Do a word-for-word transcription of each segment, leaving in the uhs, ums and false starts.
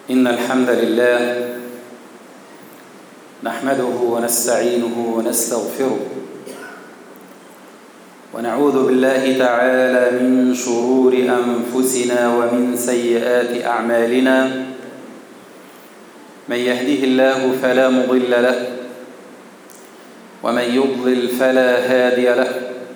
إن الحمد لله نحمده ونستعينه ونستغفره ونعوذ بالله تعالى من شرور أنفسنا ومن سيئات أعمالنا. من يهده الله فلا مضل له ومن يضلل فلا هادي له،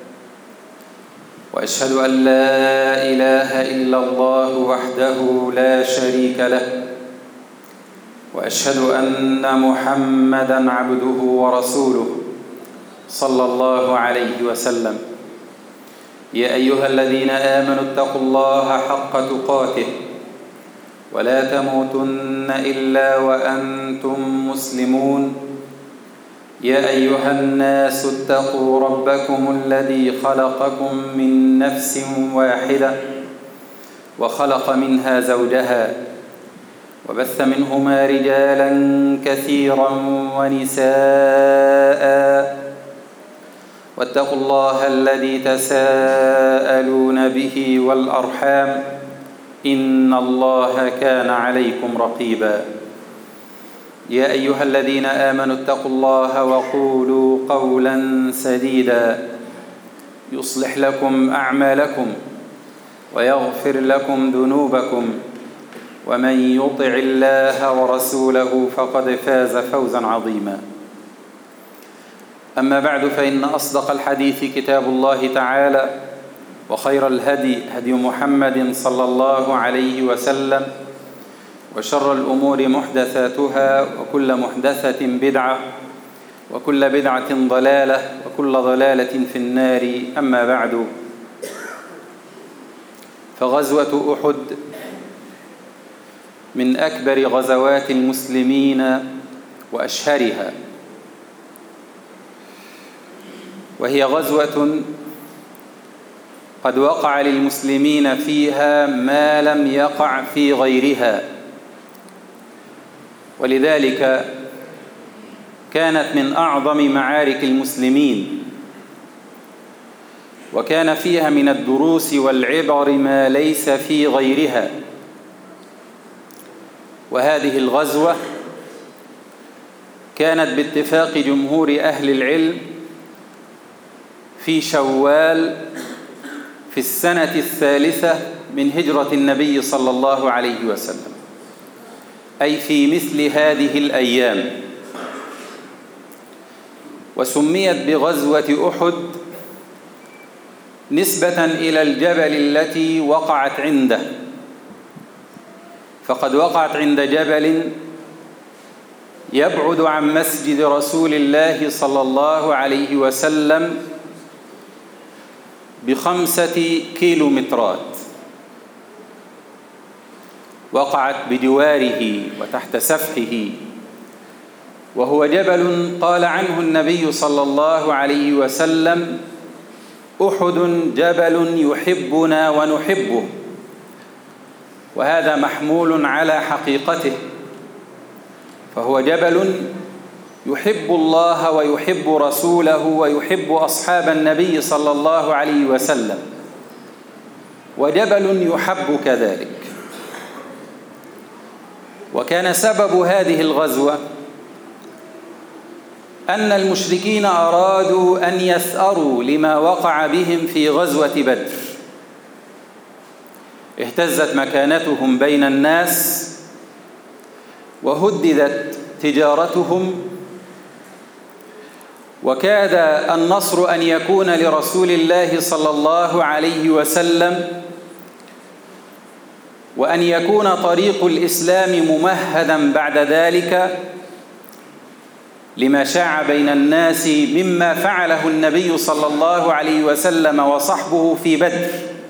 وأشهد أن لا إله إلا الله وحده لا شريك له، وأشهد أن محمدًا عبده ورسوله صلى الله عليه وسلم. يا أيها الذين آمنوا اتقوا الله حق تقاته ولا تموتن إلا وأنتم مسلمون. يا أيها الناس اتقوا ربكم الذي خلقكم من نفس واحدة وخلق منها زوجها وبث منهما رجالا كثيرا ونساء، واتقوا الله الذي تساءلون به والأرحام إن الله كان عليكم رقيبا. يا أيها الذين آمنوا اتقوا الله وقولوا قولا سديدا يصلح لكم أعمالكم ويغفر لكم ذنوبكم، ومن يطع الله ورسوله فقد فاز فوزا عظيما. أما بعد، فإن أصدق الحديث كتاب الله تعالى، وخير الهدي هدي محمد صلى الله عليه وسلم، وشر الأمور محدثاتها، وكل محدثة بدعة، وكل بدعة ضلالة، وكل ضلالة في النار. أما بعد، فغزوة أحد من أكبر غزوات المسلمين وأشهرها، وهي غزوة قد وقع للمسلمين فيها ما لم يقع في غيرها، ولذلك كانت من أعظم معارك المسلمين، وكان فيها من الدروس والعبر ما ليس في غيرها. وهذه الغزوة كانت باتفاق جمهور أهل العلم في شوال في السنة الثالثة من هجرة النبي صلى الله عليه وسلم، أي في مثل هذه الأيام. وسميت بغزوة أحد نسبة إلى الجبل التي وقعت عنده، فقد وقعت عند جبل يبعد عن مسجد رسول الله صلى الله عليه وسلم بخمسة كيلومترات، وقعت بجواره وتحت سفحه، وهو جبل قال عنه النبي صلى الله عليه وسلم: أحد جبل يحبنا ونحبه. وهذا محمول على حقيقته، فهو جبل يحب الله ويحب رسوله ويحب أصحاب النبي صلى الله عليه وسلم، وجبل يحب كذلك. وكان سبب هذه الغزوة أن المشركين أرادوا أن يثأروا لما وقع بهم في غزوة بدر. اهتزت مكانتهم بين الناس، وهددت تجارتهم، وكاد النصر أن يكون لرسول الله صلى الله عليه وسلم، وأن يكون طريق الإسلام ممهدا بعد ذلك لما شاع بين الناس مما فعله النبي صلى الله عليه وسلم وصحبه في بدر.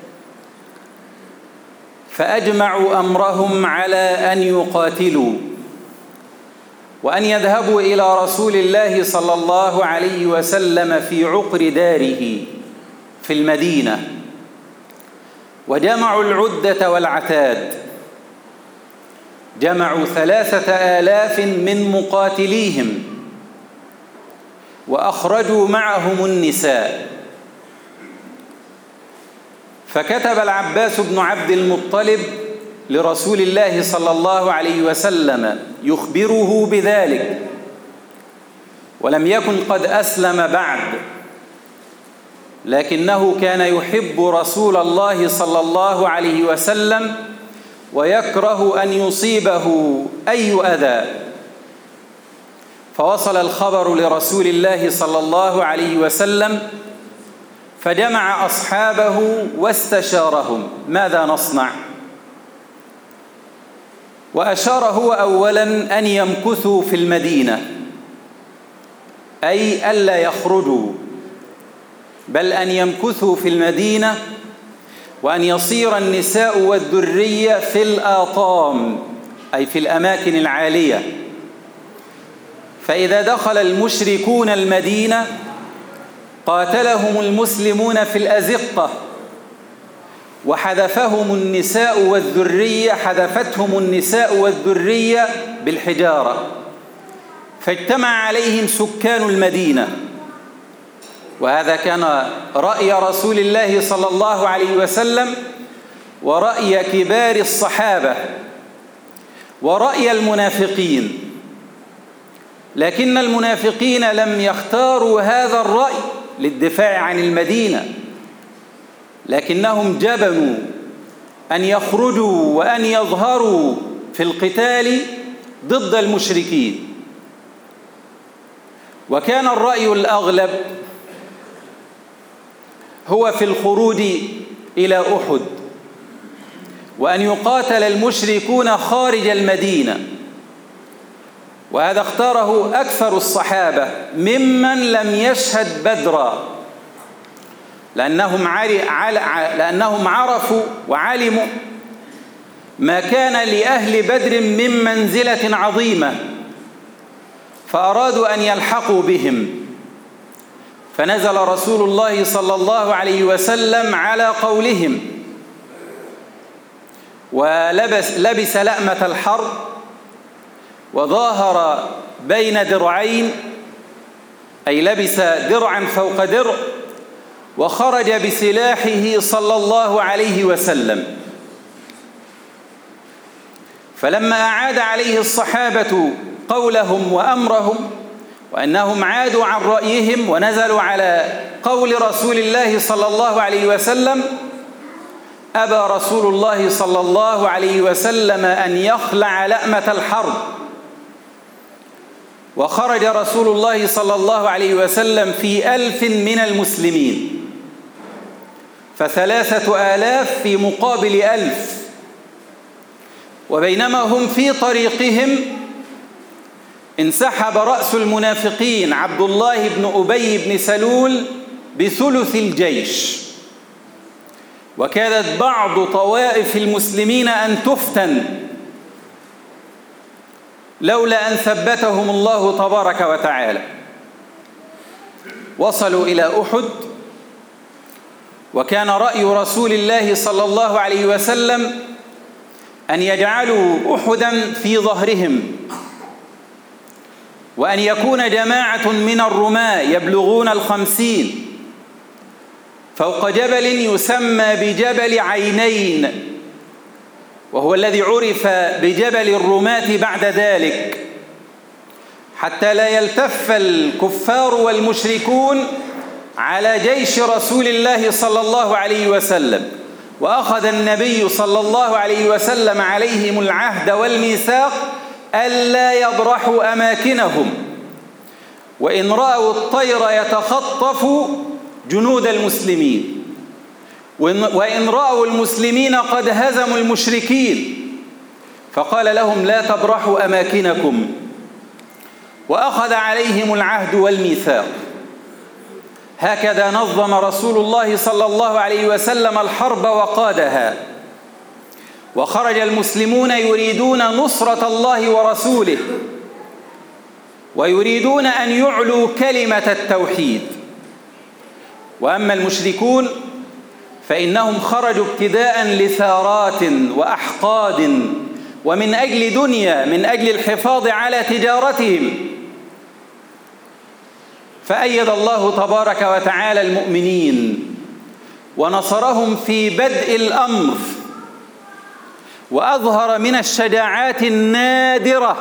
فأجمعوا أمرهم على أن يقاتلوا وأن يذهبوا إلى رسول الله صلى الله عليه وسلم في عقر داره في المدينة، وجمعوا العدة والعتاد. جمعوا ثلاثة آلاف من مقاتليهم، وأخرجوا معهم النساء. فكتب العباس بن عبد المطلب لرسول الله صلى الله عليه وسلم يخبره بذلك، ولم يكن قد أسلم بعد، لكنه كان يحب رسول الله صلى الله عليه وسلم ويكره أن يصيبه أي أذى، فوصل الخبر لرسول الله صلى الله عليه وسلم، فجمع أصحابه واستشارهم ماذا نصنع؟ وأشار هو أولا أن يمكثوا في المدينة، أي ألا يخرجوا، بل أن يمكثوا في المدينة، وأن يصير النساء والذرية في الآطام أي في الأماكن العالية، فإذا دخل المشركون المدينة قاتلهم المسلمون في الأزقة، وحذفهم النساء والذرية حذفتهم النساء والذرية بالحجارة، فاجتمع عليهم سكان المدينة. وهذا كان رأي رسول الله صلى الله عليه وسلم، ورأي كبار الصحابة، ورأي المنافقين، لكن المنافقين لم يختاروا هذا الرأي للدفاع عن المدينة، لكنهم جبنوا أن يخرجوا وأن يظهروا في القتال ضد المشركين. وكان الرأي الأغلب هو في الخروج إلى أحد، وأن يقاتل المشركون خارج المدينة، وهذا اختاره أكثر الصحابة ممن لم يشهد بدرا، لأنهم, لأنهم عرفوا وعلموا ما كان لأهل بدر من منزلة عظيمة، فأرادوا أن يلحقوا بهم، فنزل رسول الله صلى الله عليه وسلم على قولهم، ولبس لبس لأمة الحرب، وظاهر بين درعين أي لبس درعا فوق درع، وخرج بسلاحه صلى الله عليه وسلم. فلما أعاد عليه الصحابة قولهم وأمرهم وأنهم عادوا عن رأيهم ونزلوا على قول رسول الله صلى الله عليه وسلم، أبى رسول الله صلى الله عليه وسلم أن يخلع لأمة الحرب، وخرج رسول الله صلى الله عليه وسلم في ألف من المسلمين، فثلاثة آلاف في مقابل ألف. وبينما هم في طريقهم انسحب رأس المنافقين عبد الله بن أبي بن سلول بثلث الجيش، وكادت بعض طوائف المسلمين أن تفتن لولا أن ثبتهم الله تبارك وتعالى. وصلوا إلى أحد، وكان رأي رسول الله صلى الله عليه وسلم أن يجعلوا أحدا في ظهرهم، وأن يكون جماعة من الرماة يبلغون الخمسين فوق جبل يسمى بجبل عينين، وهو الذي عرف بجبل الرماة بعد ذلك، حتى لا يلتف الكفار والمشركون على جيش رسول الله صلى الله عليه وسلم. وأخذ النبي صلى الله عليه وسلم عليهم العهد والميثاق ألا يبرحوا أماكنهم، وإن رأوا الطير يتخطف جنود المسلمين، وإن رأوا المسلمين قد هزموا المشركين، فقال لهم لا تبرحوا أماكنكم، وأخذ عليهم العهد والميثاق. هكذا نظم رسول الله صلى الله عليه وسلم الحرب وقادها، وخرج المسلمون يريدون نصرة الله ورسوله، ويريدون أن يعلوا كلمة التوحيد. وأما المشركون فإنهم خرجوا ابتداء لثارات وأحقاد، ومن أجل دنيا، من أجل الحفاظ على تجارتهم. فأيد الله تبارك وتعالى المؤمنين ونصرهم في بدء الأمر، وأظهر من الشجاعات النادرة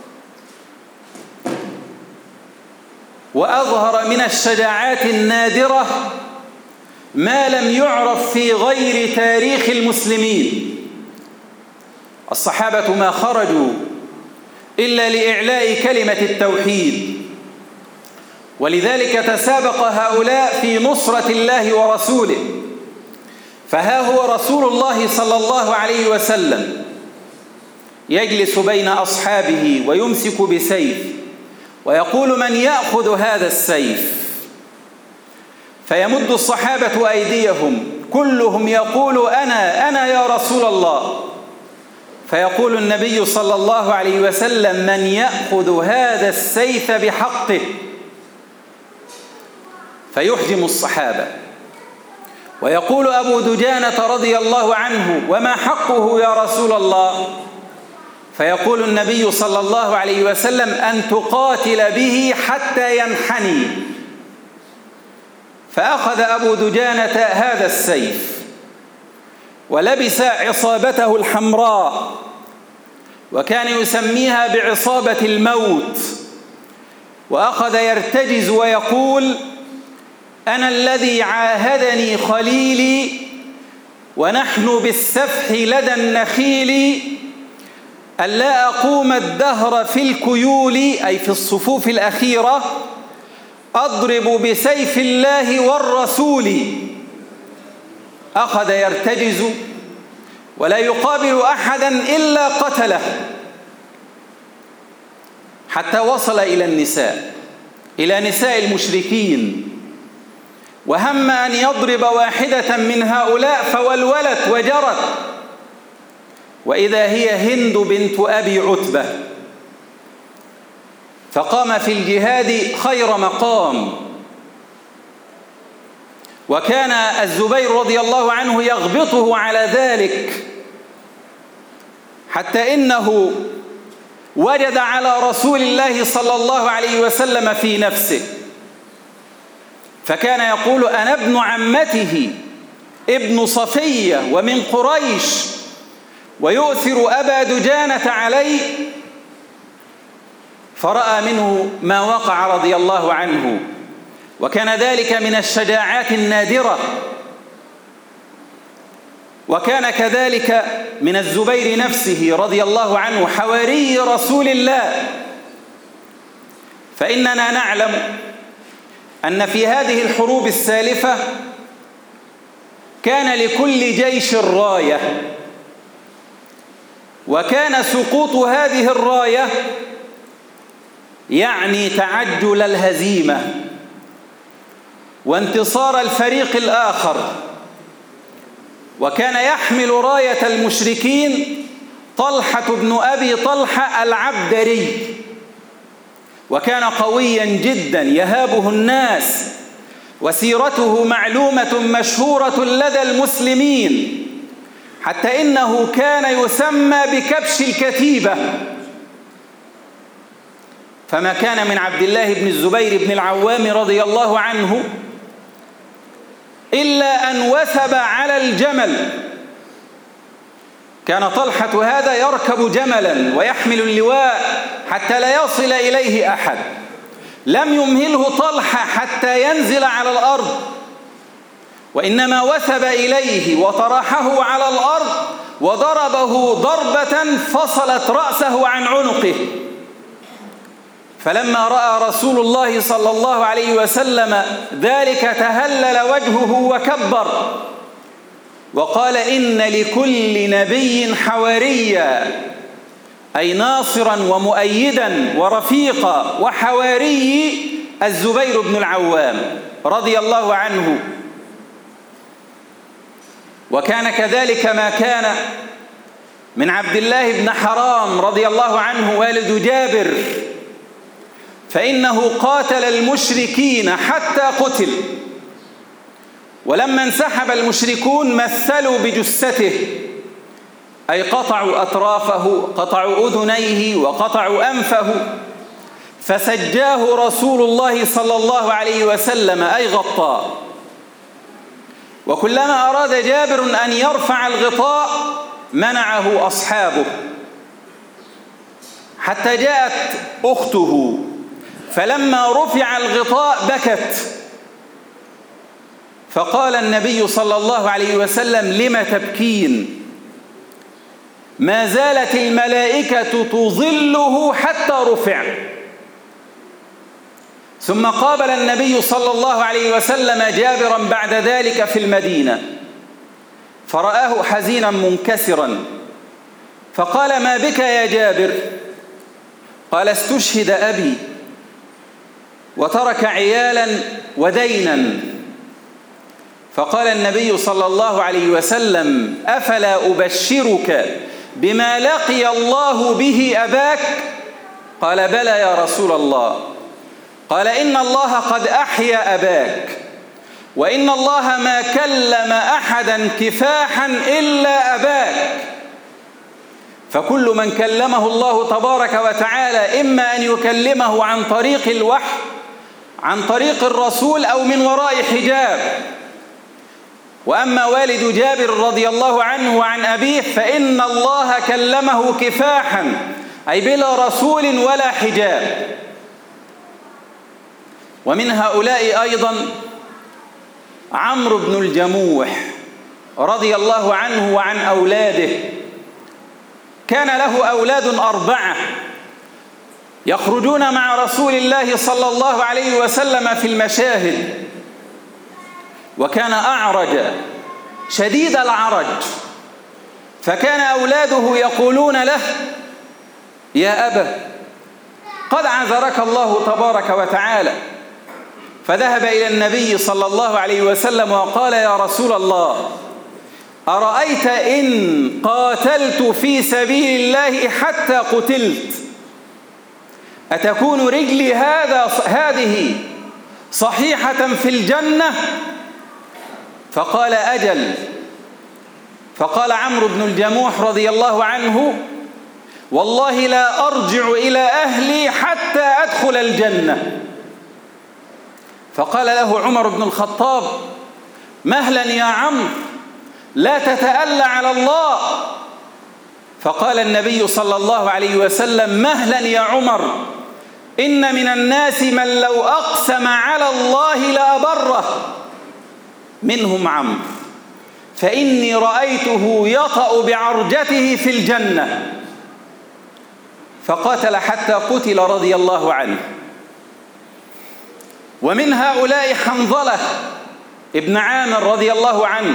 وأظهر من الشجاعات النادرة ما لم يعرف في غير تاريخ المسلمين. الصحابة ما خرجوا إلا لإعلاء كلمة التوحيد، ولذلك تسابق هؤلاء في نصرة الله ورسوله. فها هو رسول الله صلى الله عليه وسلم يجلس بين أصحابه ويمسك بسيف ويقول: من يأخذ هذا السيف؟ فيمد الصحابة أيديهم كلهم يقول: أنا أنا يا رسول الله. فيقول النبي صلى الله عليه وسلم: من يأخذ هذا السيف بحقه؟ فيحجم الصحابة. ويقول أبو دجانة رضي الله عنه: وما حقه يا رسول الله؟ فيقول النبي صلى الله عليه وسلم: أن تقاتل به حتى ينحني. فأخذ أبو دجانة هذا السيف ولبس عصابته الحمراء، وكان يسميها بعصابة الموت، وأخذ يرتجز ويقول: أنا الذي عاهدني خليلي ونحن بالسفح لدى النخيل ألا أقوم الدهر في الكيول، أي في الصفوف الأخيرة، أضرب بسيف الله والرسول. أخذ يرتجز ولا يقابل أحدا إلا قتله، حتى وصل إلى النساء إلى نساء المشركين، وهم أن يضرب واحدة من هؤلاء فولولت وجرت، وإذا هي هند بنت أبي عتبة، فقام في الجهاد خير مقام. وكان الزبير رضي الله عنه يغبطه على ذلك، حتى إنه وجد على رسول الله صلى الله عليه وسلم في نفسه، فكان يقول: أنا ابن عمته ابن صفية ومن قريش، ويؤثر أبا دجانة علي. فرأى منه ما وقع رضي الله عنه، وكان ذلك من الشجاعات النادرة. وكان كذلك من الزبير نفسه رضي الله عنه حواري رسول الله. فإننا نعلم أن في هذه الحروب السالفة كان لكل جيش راية، وكان سقوط هذه الراية يعني تعجل الهزيمة وانتصار الفريق الآخر. وكان يحمل راية المشركين طلحة بن أبي طلحة العبدري، وكان قويا جدا يهابه الناس، وسيرته معلومة مشهورة لدى المسلمين، حتى إنه كان يسمى بكبش الكتيبة. فما كان من عبد الله بن الزبير بن العوام رضي الله عنه إلا أن وثب على الجمل. كان طلحة هذا يركب جملا ويحمل اللواء حتى لا يصل إليه أحد. لم يمهله طلحة حتى ينزل على الأرض، وإنما وثب إليه وطرحه على الأرض وضربه ضربة فصلت رأسه عن عنقه. فلما رأى رسول الله صلى الله عليه وسلم ذلك تهلل وجهه وكبر وقال: إن لكل نبي حواريا، أي ناصرا ومؤيدا ورفيقا، وحواري الزبير بن العوام رضي الله عنه. وكان كذلك ما كان من عبد الله بن حرام رضي الله عنه والد جابر، فإنه قاتل المشركين حتى قتل، ولما انسحب المشركون مثلوا بجثته، أي قطعوا أطرافه، قطعوا أذنيه وقطعوا أنفه، فسجاه رسول الله صلى الله عليه وسلم، أي غطاه. وكلما أراد جابر أن يرفع الغطاء منعه أصحابه، حتى جاءت أخته، فلما رفع الغطاء بكت، فقال النبي صلى الله عليه وسلم: لم تبكين؟ ما زالت الملائكة تظله حتى رفع. ثم قابل النبي صلى الله عليه وسلم جابرا بعد ذلك في المدينة، فرآه حزينا منكسرا، فقال: ما بك يا جابر؟ قال: استشهد أبي وترك عيالا ودينا. فقال النبي صلى الله عليه وسلم: أفلا أبشرك بما لقي الله به أباك؟ قال: بلى يا رسول الله. قال: إن الله قد أحيا أباك، وإن الله ما كلم أحدا كفاحا إلا أباك، فكل من كلمه الله تبارك وتعالى إما أن يكلمه عن طريق الوحي، عن طريق الرسول، أو من وراء حجاب. وأما والد جابر رضي الله عنه وعن أبيه فإن الله كلمه كفاحا، أي بلا رسول ولا حجاب. ومن هؤلاء أيضا عمرو بن الجموح رضي الله عنه وعن أولاده. كان له أولاد أربعة يخرجون مع رسول الله صلى الله عليه وسلم في المشاهد، وكان أعرج شديد العرج، فكان أولاده يقولون له: يا أبا قد عذرك الله تبارك وتعالى. فذهب إلى النبي صلى الله عليه وسلم وقال: يا رسول الله، أرأيت إن قاتلت في سبيل الله حتى قتلت أتكون رجلي هذا هذه صحيحة في الجنة؟ فقال: أجل. فقال عمرو بن الجموح رضي الله عنه: والله لا أرجع إلى أهلي حتى أدخل الجنة. فقال له عمر بن الخطاب: مهلا يا عمرو، لا تتألى على الله. فقال النبي صلى الله عليه وسلم: مهلا يا عمر، إن من الناس من لو أقسم على الله لأبره، منهم عمرو، فإني رأيته يطأ بعرجته في الجنة. فقاتل حتى قتل رضي الله عنه. ومن هؤلاء حنظلة ابن عامر رضي الله عنه،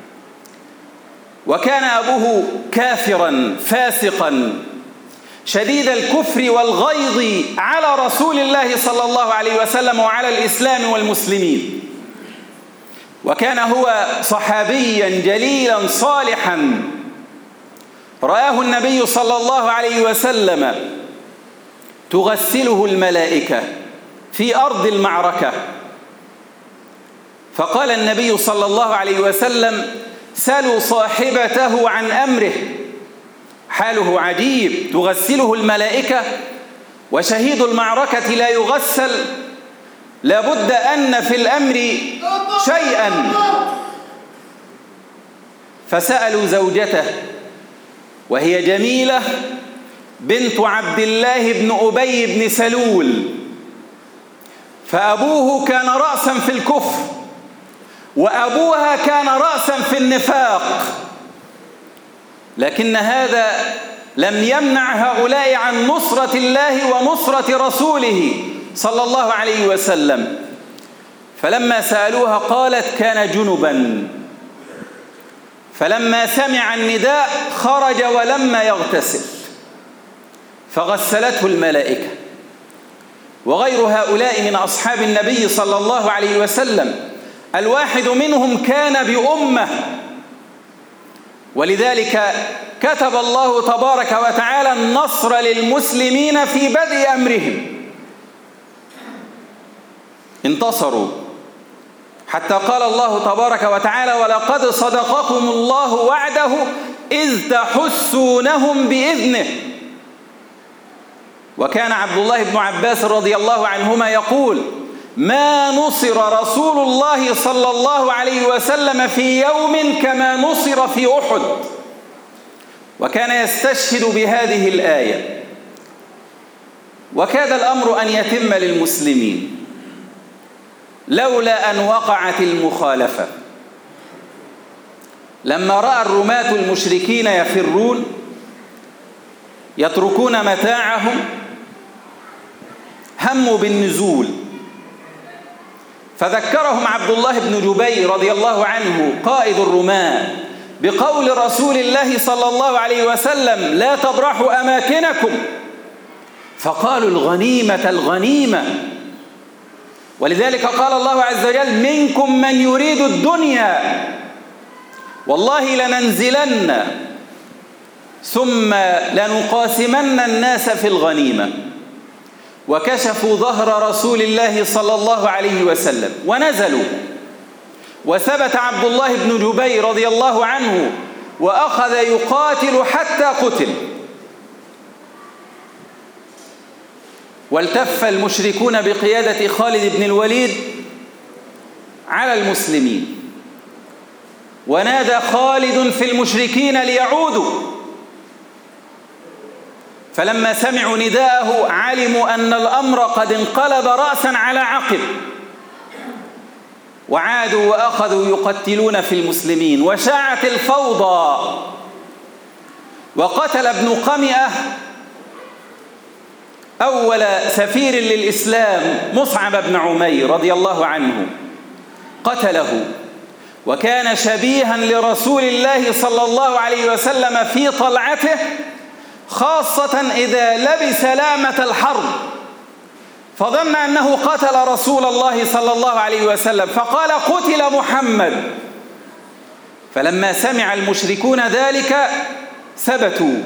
وكان أبوه كافرا فاسقا شديد الكفر والغيظ على رسول الله صلى الله عليه وسلم وعلى الإسلام والمسلمين، وكان هو صحابيا جليلا صالحا. رآه النبي صلى الله عليه وسلم تغسله الملائكة في أرض المعركة، فقال النبي صلى الله عليه وسلم: سلوا صاحبته عن أمره، حاله عجيب، تغسله الملائكة وشهيد المعركة لا يغسل، لابد أن في الأمر شيئا. فسألوا زوجته وهي جميلة بنت عبد الله بن أبي بن سلول، فأبوه كان رأسا في الكفر وأبوها كان رأسا في النفاق، لكن هذا لم يمنع هؤلاء عن نصرة الله ونصرة رسوله صلى الله عليه وسلم. فلما سألوها قالت: كان جنبا، فلما سمع النداء خرج ولما يغتسل، فغسلته الملائكة. وغير هؤلاء من أصحاب النبي صلى الله عليه وسلم الواحد منهم كان بأمة، ولذلك كتب الله تبارك وتعالى النصر للمسلمين في بدء أمرهم، انتصروا، حتى قال الله تبارك وتعالى: ولقد صدقكم الله وعده إذ تحسونهم بإذنه. وكان عبد الله بن عباس رضي الله عنهما يقول: ما نصر رسول الله صلى الله عليه وسلم في يوم كما نصر في أحد، وكان يستشهد بهذه الآية. وكاد الأمر أن يتم للمسلمين لولا أن وقعت المخالفة. لما رأى الرماة المشركين يفرون يتركون متاعهم هموا بالنزول، فذكرهم عبد الله بن جبير رضي الله عنه قائد الرماة بقول رسول الله صلى الله عليه وسلم: لا تبرحوا أماكنكم. فقالوا: الغنيمة الغنيمة. ولذلك قال الله عز وجل: منكم من يريد الدنيا والله لننزلن ثم لنقاسمن الناس في الغنيمة. وكشفوا ظهر رسول الله صلى الله عليه وسلم ونزلوا، وثبت عبد الله بن جبير رضي الله عنه وأخذ يقاتل حتى قتل. والتف المشركون بقيادة خالد بن الوليد على المسلمين، ونادى خالد في المشركين ليعودوا، فلما سمعوا نداءه علموا أن الأمر قد انقلب رأسا على عقب، وعادوا وأخذوا يقتلون في المسلمين، وشاعت الفوضى. وقتل ابن قمئة أول سفير للإسلام مصعب بن عمير رضي الله عنه، قتله، وكان شبيها لرسول الله صلى الله عليه وسلم في طلعته، خاصة إذا لبس لامة الحرب، فظن أنه قتل رسول الله صلى الله عليه وسلم فقال: قتل محمد. فلما سمع المشركون ذلك ثبتوا،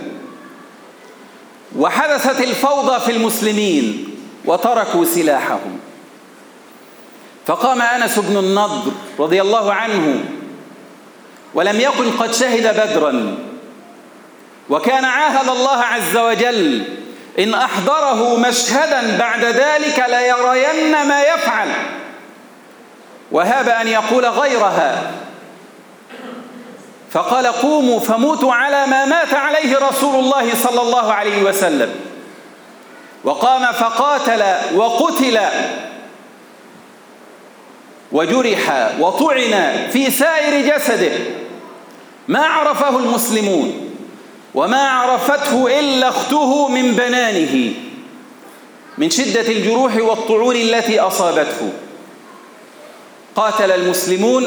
وحدثت الفوضى في المسلمين وتركوا سلاحهم. فقام أنس بن النضر رضي الله عنه ولم يكن قد شهد بدرا، وكان عاهد الله عز وجل إن أحضره مشهدا بعد ذلك ليرين ما يفعل، وهاب أن يقول غيرها، فقال: قوموا فموتوا على ما مات عليه رسول الله صلى الله عليه وسلم. وقام فقاتل وقتل وجرح وطعن في سائر جسده، ما عرفه المسلمون وما عرفته إلا أخته من بنانه من شدة الجروح والطعون التي أصابته. قاتل المسلمون،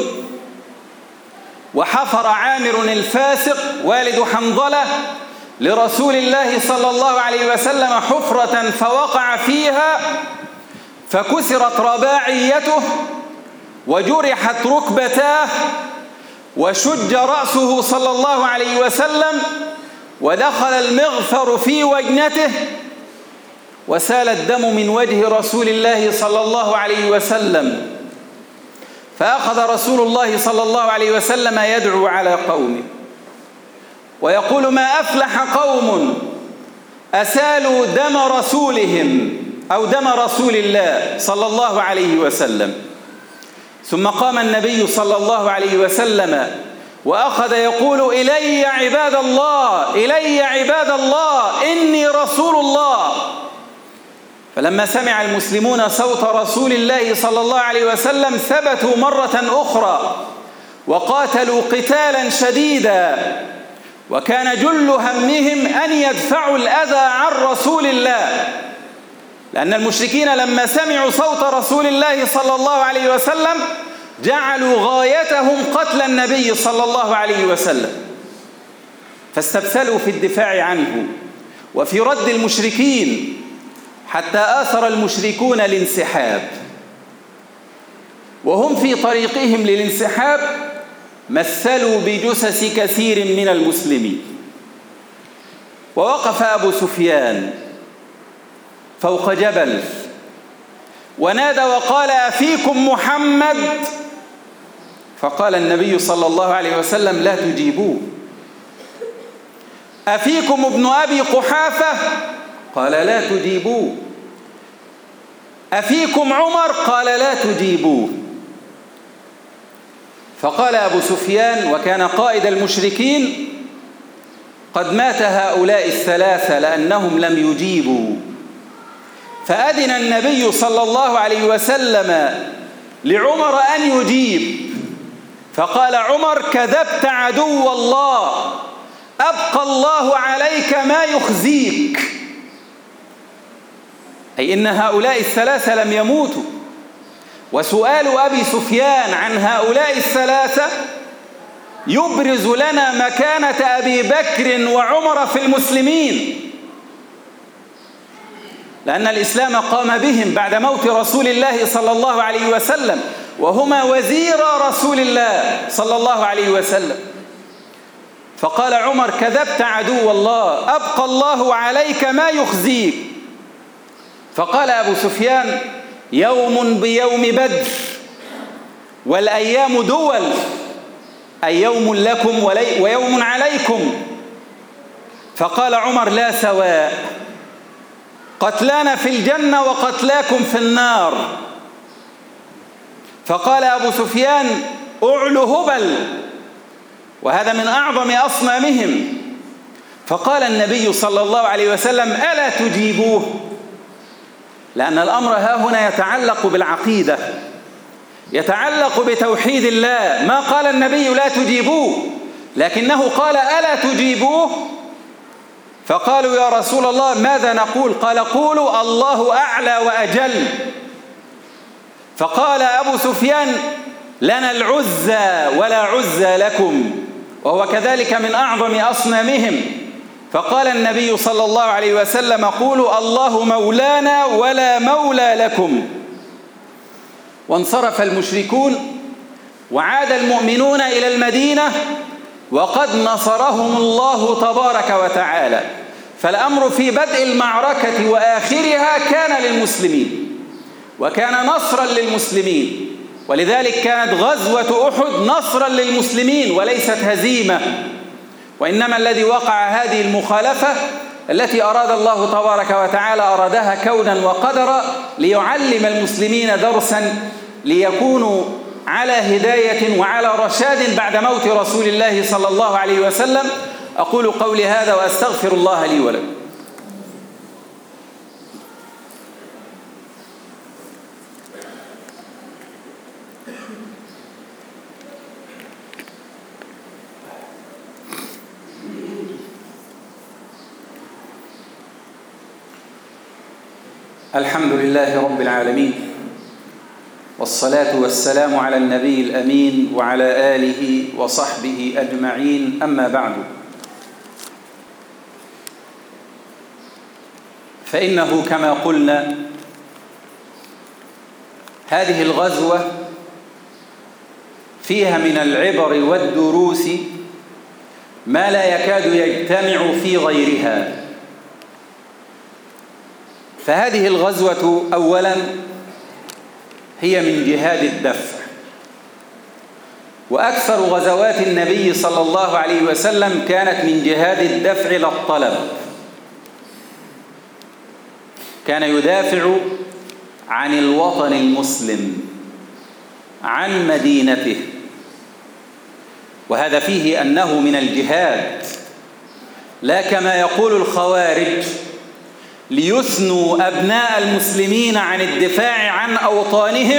وحفر عامر الفاسق والد حنظلة لرسول الله صلى الله عليه وسلم حفرة فوقع فيها فكسرت رباعيته وجرحت ركبتاه وشج رأسه صلى الله عليه وسلم، ودخل المغفر في وجنته، وسال الدم من وجه رسول الله صلى الله عليه وسلم. فأخذ رسول الله صلى الله عليه وسلم يدعو على قومه ويقول: ما أفلح قوم أسالوا دم رسولهم أو دم رسول الله صلى الله عليه وسلم. ثم قام النبي صلى الله عليه وسلم وأخذ يقول: إلي عباد الله، إلي عباد الله، إني رسول الله. فلما سمع المسلمون صوت رسول الله صلى الله عليه وسلم ثبتوا مرة أخرى وقاتلوا قتالا شديدا، وكان جل همهم أن يدفعوا الأذى عن رسول الله، لأن المشركين لما سمعوا صوت رسول الله صلى الله عليه وسلم جعلوا غايتهم قتل النبي صلى الله عليه وسلم، فاستبسلوا في الدفاع عنه وفي رد المشركين، حتى آثر المشركون الانسحاب. وهم في طريقهم للانسحاب مثلوا بجثث كثير من المسلمين. ووقف أبو سفيان فوق جبل ونادى وقال: أفيكم محمد؟ فقال النبي صلى الله عليه وسلم: لا تجيبوه. أفيكم ابن أبي قحافة؟ قال: لا تجيبوه. أفيكم عمر؟ قال: لا تجيبوه. فقال أبو سفيان وكان قائد المشركين: قد مات هؤلاء الثلاثة لأنهم لم يجيبوا، فأذن النبي صلى الله عليه وسلم لعمر أن يجيب، فقال عمر: كذبت عدو الله، أبقى الله عليك ما يخزيك، أي إن هؤلاء الثلاثة لم يموتوا. وسؤال أبي سفيان عن هؤلاء الثلاثة يبرز لنا مكانة أبي بكر وعمر في المسلمين، لأن الإسلام قام بهم بعد موت رسول الله صلى الله عليه وسلم، وهما وزير رسول الله صلى الله عليه وسلم. فقال عمر: كذبت عدو الله، أبقى الله عليك ما يخزيك. فقال أبو سفيان: يوم بيوم بدر، والأيام دول، أي يوم لكم ويوم عليكم. فقال عمر: لا سواء، قتلانا في الجنة وقتلاكم في النار. فقال أبو سفيان: أعلو هبل، وهذا من أعظم أصنامهم. فقال النبي صلى الله عليه وسلم: ألا تجيبوه؟ لأن الأمر ها هنا يتعلق بالعقيدة، يتعلق بتوحيد الله. ما قال النبي لا تجيبوه، لكنه قال: ألا تجيبوه؟ فقالوا: يا رسول الله ماذا نقول؟ قال: قولوا الله أعلى وأجل. فقال أبو سفيان: لنا العزى ولا عزى لكم، وهو كذلك من أعظم أصنامهم. فقال النبي صلى الله عليه وسلم: قولوا الله مولانا ولا مولى لكم. وانصرف المشركون وعاد المؤمنون إلى المدينة وقد نصرهم الله تبارك وتعالى. فالأمر في بدء المعركة وآخرها كان للمسلمين، وكان نصرا للمسلمين، ولذلك كانت غزوة أحد نصرا للمسلمين وليست هزيمة. وإنما الذي وقع هذه المخالفة التي أراد الله تبارك وتعالى أرادها كونا وقدرا ليعلم المسلمين درسا ليكونوا على هداية وعلى رشاد بعد موت رسول الله صلى الله عليه وسلم. أقول قولي هذا وأستغفر الله لي ولكم. الحمد لله رب العالمين، والصلاة والسلام على النبي الأمين وعلى آله وصحبه أجمعين، أما بعد، فإنه كما قلنا هذه الغزوة فيها من العبر والدروس ما لا يكاد يجتمع في غيرها. فهذه الغزوة أولا هي من جهاد الدفع، وأكثر غزوات النبي صلى الله عليه وسلم كانت من جهاد الدفع للطلب. كان يدافع عن الوطن المسلم، عن مدينته، وهذا فيه أنه من الجهاد، لا كما يقول الخوارج ليثنوا أبناء المسلمين عن الدفاع عن أوطانهم.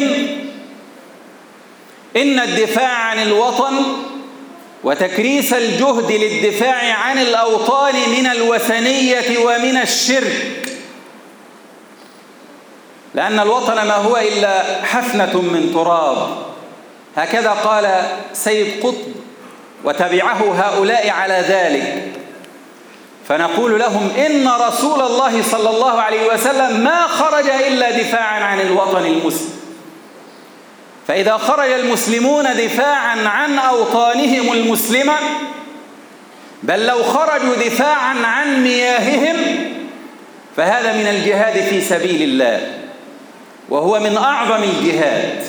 إن الدفاع عن الوطن وتكريس الجهد للدفاع عن الأوطان من الوثنية ومن الشرك، لأن الوطن ما هو إلا حفنة من تراب، هكذا قال سيد قطب، وتبعه هؤلاء على ذلك. فنقول لهم إن رسول الله صلى الله عليه وسلم ما خرج إلا دفاعا عن الوطن المسلم. فإذا خرج المسلمون دفاعا عن أوطانهم المسلمة، بل لو خرجوا دفاعا عن مياههم، فهذا من الجهاد في سبيل الله، وهو من أعظم الجهاد.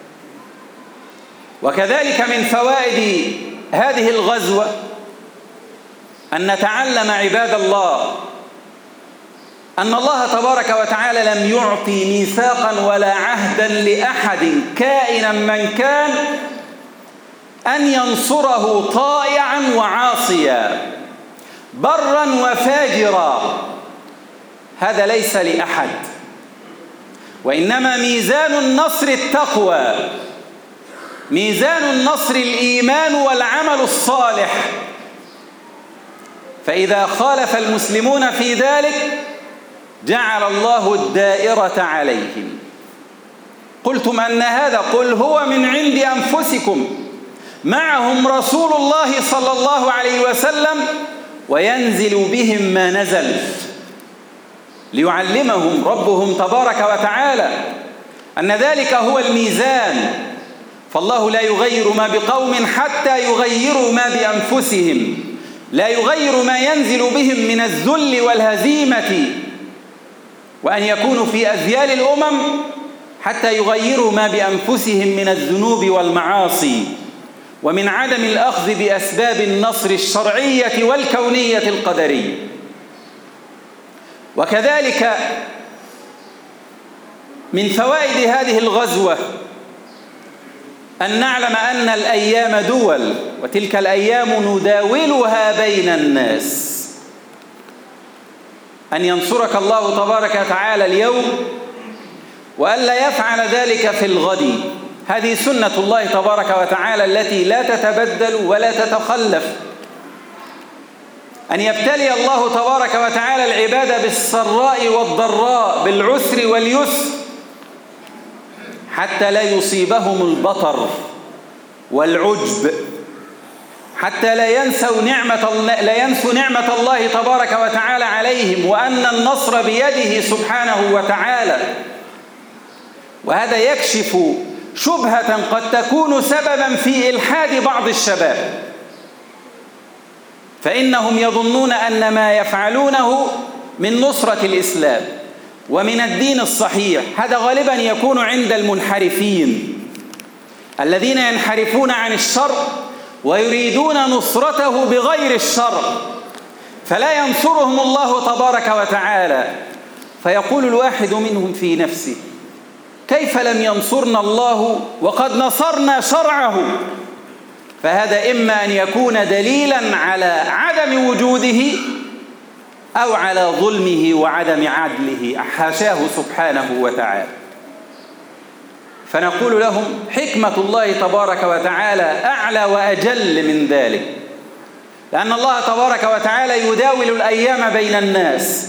وكذلك من فوائد هذه الغزوة أن نتعلم عباد الله أن الله تبارك وتعالى لم يعطي ميثاقا ولا عهدا لأحد كائنا من كان أن ينصره طائعا وعاصيا، برا وفاجرا، هذا ليس لأحد، وإنما ميزان النصر التقوى، ميزان النصر الإيمان والعمل الصالح. فإذا خالف المسلمون في ذلك جعل الله الدائرة عليهم. قلتم أن هذا، قل هو من عند أنفسكم، معهم رسول الله صلى الله عليه وسلم وينزل بهم ما نزل، ليعلمهم ربهم تبارك وتعالى أن ذلك هو الميزان. فالله لا يغير ما بقوم حتى يغيروا ما بأنفسهم، لا يغير ما ينزل بهم من الذل والهزيمة وأن يكونوا في أذيال الأمم حتى يغيروا ما بأنفسهم من الذنوب والمعاصي ومن عدم الأخذ بأسباب النصر الشرعية والكونية القدرية. وكذلك من فوائد هذه الغزوة أن نعلم أن الأيام دول، وتلك الأيام نداولها بين الناس. أن ينصرك الله تبارك وتعالى اليوم وألا يفعل ذلك في الغد، هذه سنة الله تبارك وتعالى التي لا تتبدل ولا تتخلف. أن يبتلي الله تبارك وتعالى العباد بالسراء والضراء، بالعسر واليسر، حتى لا يصيبهم البطر والعجب، حتى لا ينسوا نعمة لا ينسوا نعمة الله تبارك وتعالى عليهم، وأن النصر بيده سبحانه وتعالى. وهذا يكشف شبهة قد تكون سببا في إلحاد بعض الشباب، فإنهم يظنون أن ما يفعلونه من نصرة الإسلام ومن الدين الصحيح. هذا غالبا يكون عند المنحرفين الذين ينحرفون عن الشر ويريدون نصرته بغير الشر، فلا ينصرهم الله تبارك وتعالى. فيقول الواحد منهم في نفسه: كيف لم ينصرنا الله وقد نصرنا شرعه؟ فهذا إما أن يكون دليلا على عدم وجوده أو على ظلمه وعدم عدله، حاشاه سبحانه وتعالى. فنقول لهم: حكمة الله تبارك وتعالى أعلى وأجل من ذلك، لأن الله تبارك وتعالى يداول الأيام بين الناس،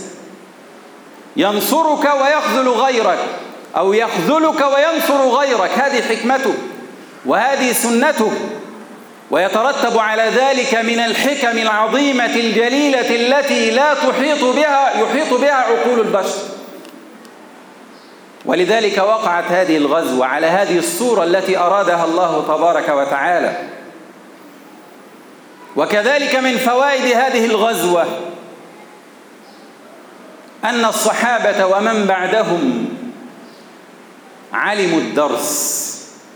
ينصرك ويخذل غيرك، أو يخذلك وينصر غيرك، هذه حكمته وهذه سنته. ويترتب على ذلك من الحكم العظيمة الجليلة التي لا تحيط بها يحيط بها عقول البشر. ولذلك وقعت هذه الغزوة على هذه الصورة التي أرادها الله تبارك وتعالى. وكذلك من فوائد هذه الغزوة أن الصحابة ومن بعدهم علموا الدرس،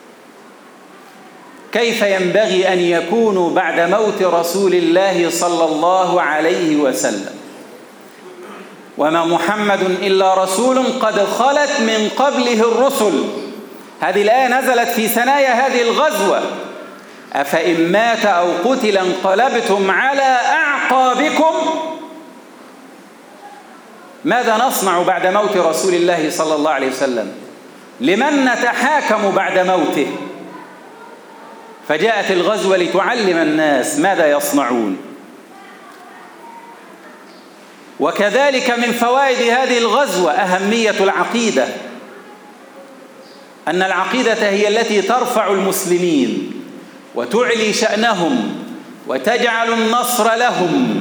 كيف ينبغي أن يكونوا بعد موت رسول الله صلى الله عليه وسلم. وما محمد إلا رسول قد خلت من قبله الرسل. هذه الآية نزلت في ثنايا هذه الغزوة: أفإن مات أو قتل انقلبتم على أعقابكم. ماذا نصنع بعد موت رسول الله صلى الله عليه وسلم؟ لمن نتحاكم بعد موته؟ فجاءت الغزوة لتعلم الناس ماذا يصنعون. وكذلك من فوائد هذه الغزوة أهمية العقيدة، أن العقيدة هي التي ترفع المسلمين وتعلي شأنهم وتجعل النصر لهم.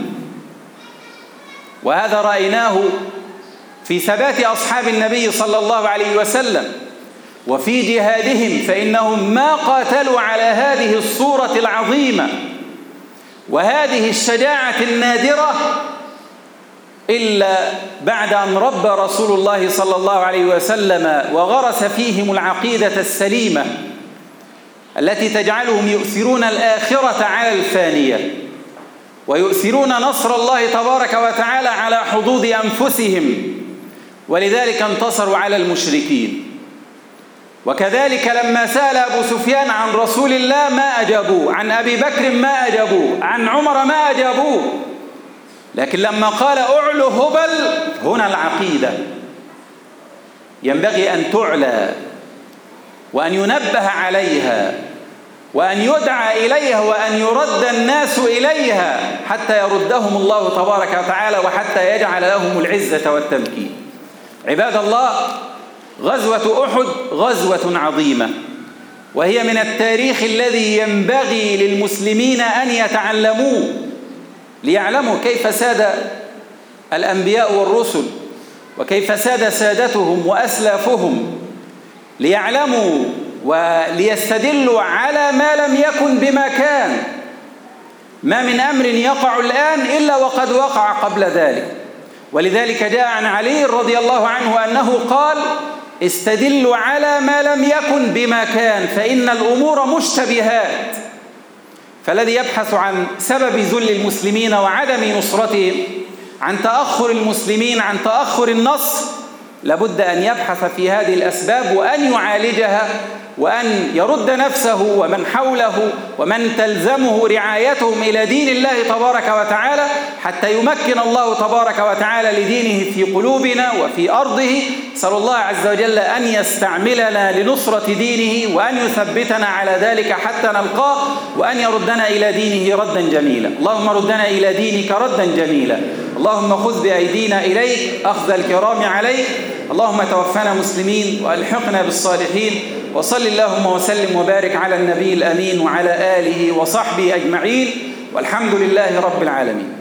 وهذا رأيناه في ثبات أصحاب النبي صلى الله عليه وسلم وفي جهادهم، فإنهم ما قاتلوا على هذه الصورة العظيمة وهذه الشجاعة النادرة إلا بعد أن ربى رسول الله صلى الله عليه وسلم وغرس فيهم العقيدة السليمة التي تجعلهم يؤثرون الآخرة على الفانية، ويؤثرون نصر الله تبارك وتعالى على حظوظ أنفسهم، ولذلك انتصروا على المشركين. وكذلك لما سأل أبو سفيان عن رسول الله ما أجابوه، عن أبي بكر ما أجابوه، عن عمر ما أجابوه، لكن لما قال أعلو هبل، هنا العقيدة ينبغي أن تعلى وأن ينبه عليها وأن يدعى إليها وأن يرد الناس إليها حتى يردهم الله تبارك وتعالى وحتى يجعل لهم العزة والتمكين. عباد الله، غزوة أحد غزوة عظيمة، وهي من التاريخ الذي ينبغي للمسلمين أن يتعلموه ليعلموا كيف ساد الأنبياء والرسل وكيف ساد سادتهم وأسلافهم، ليعلموا وليستدلوا على ما لم يكن بما كان. ما من أمر يقع الآن إلا وقد وقع قبل ذلك. ولذلك جاء عن علي رضي الله عنه أنه قال: استدلوا على ما لم يكن بما كان فإن الأمور مشتبهات. فالذي يبحث عن سبب ذل المسلمين وعدم نصرتهم، عن تأخر المسلمين، عن تأخر النصر، لابد أن يبحث في هذه الأسباب وأن يعالجها وأن يرد نفسه ومن حوله ومن تلزمه رعايتهم إلى دين الله تبارك وتعالى، حتى يمكن الله تبارك وتعالى لدينه في قلوبنا وفي أرضه. صلى الله عز وجل أن يستعملنا لنصرة دينه وأن يثبتنا على ذلك حتى نلقاه، وأن يردنا إلى دينه ردا جميلا. اللهم ردنا إلى دينك ردا جميلا. اللهم خذ بأيدينا إليك أخذ الكرام عليك. اللهم توفنا مسلمين وألحقنا بالصالحين. وصل اللهم وسلم وبارك على النبي الأمين وعلى آله وصحبه أجمعين، والحمد لله رب العالمين.